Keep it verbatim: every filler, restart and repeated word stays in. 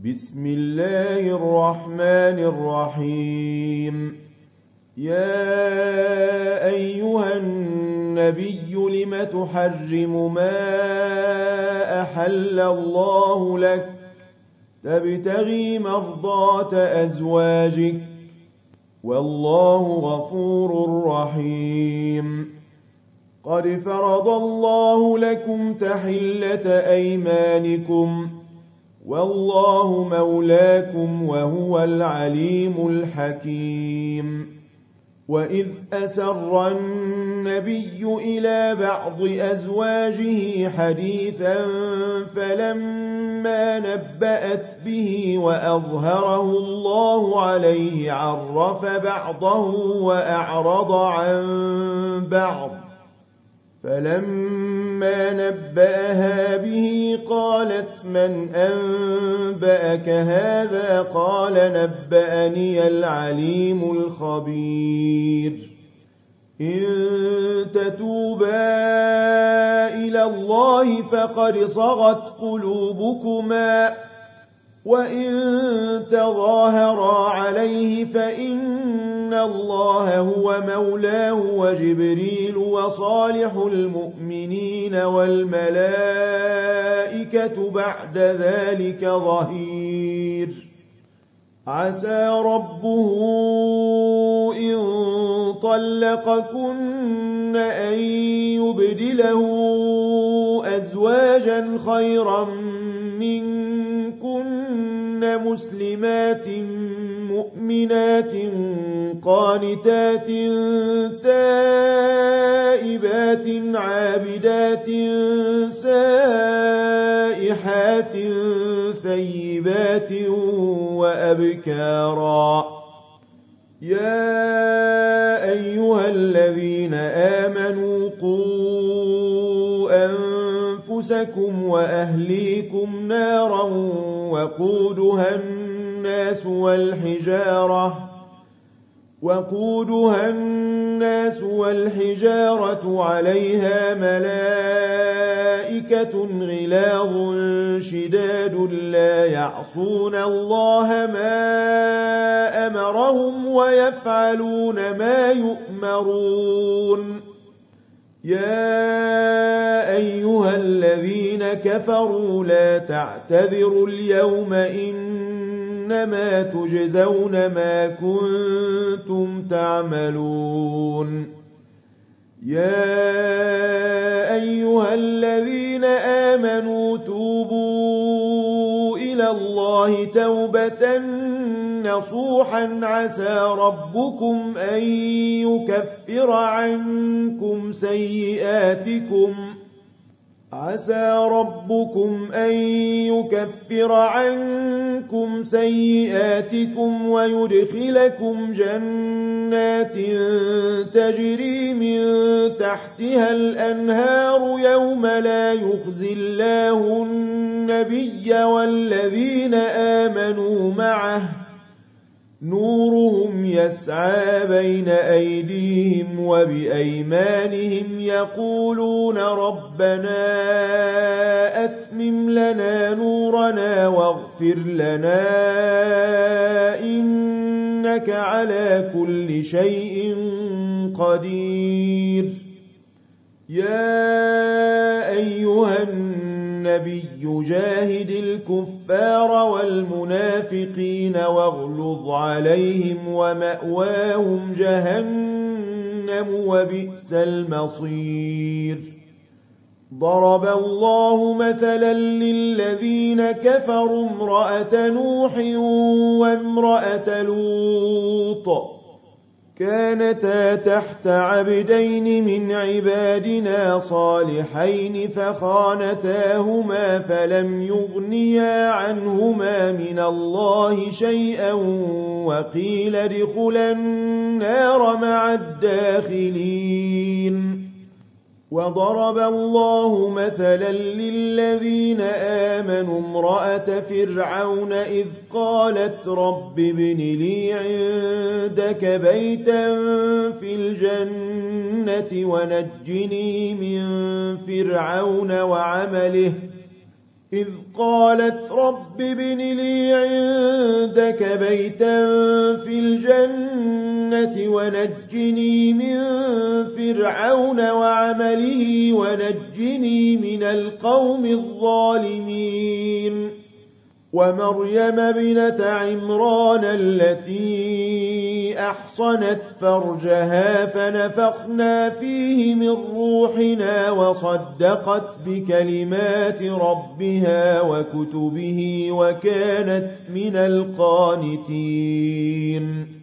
بسم الله الرحمن الرحيم. يا أيها النبي لم تحرم ما أحل الله لك تبتغي مرضات أزواجك والله غفور رحيم. قد فرض الله لكم تحلة أيمانكم والله مولاكم وهو العليم الحكيم. وإذ أسر النبي إلى بعض أزواجه حديثا فلما نبأت به وأظهره الله عليه عرف بعضه وأعرض عن بعض، فلما نبأها به قالت من أنبأك هذا؟ قال نبأني العليم الخبير. إن تتوبا إلى الله فقد صغت قلوبكما وإن تظاهرا عليه فإن الله هو مولاه وجبريل وصالح المؤمنين والملائكة بعد ذلك ظهير. عسى ربه إن طلقكن أن يبدله أزواجا خيرا منكن مسلمات مؤمنات قانتات تائبات عابدات سائحات ثيبات وأبكارا. يا أيها الذين آمنوا قوا أنفسكم وأهليكم نارا وقودها الناس والحجارة وقودها الناس والحجارة عليها ملائكة غلاظ شداد لا يعصون الله ما أمرهم ويفعلون ما يؤمرون. يا أيها الذين كفروا لا تعتذروا اليوم إنما تجزون ما كنتم تعملون. يا أيها الذين آمنوا توبوا إلى الله توبة نصوحا عسى ربكم أن يكفر عنكم سيئاتكم عسى ربكم أن يكفر عنكم سيئاتكم ويدخلكم جنات تجري من تحتها الأنهار يوم لا يخزي الله النبي والذين آمنوا معه نورهم يسعى بين أيديهم وبأيمانهم يقولون ربنا أتمم لنا نورنا واغفر لنا إنك على كل شيء قدير. يا أيها النبي جاهد الكفار والمنافقين واغلظ عليهم ومأواهم جهنم وبئس المصير. ضرب الله مثلا للذين كفروا امرأة نوح وامرأة لوط كانتا تحت عبدين من عبادنا صالحين فخانتاهما فلم يغنيا عنهما من الله شيئا وقيل ادخلا النار مع الداخلين. وضرب الله مثلا للذين آمنوا امرأة فرعون إذ قالت رب ابن لي عندك بيتا في الجنة ونجني من فرعون وعمله إذ قالت رب ابن لي عندك بيتا في الجنة ونجني من فرعون وعمله ونجني من القوم الظالمين ومريم ابنة عمران التي أحصنت فرجها فنفخنا فيه من روحنا وصدقت بكلمات ربها وكتبه وكانت من القانتين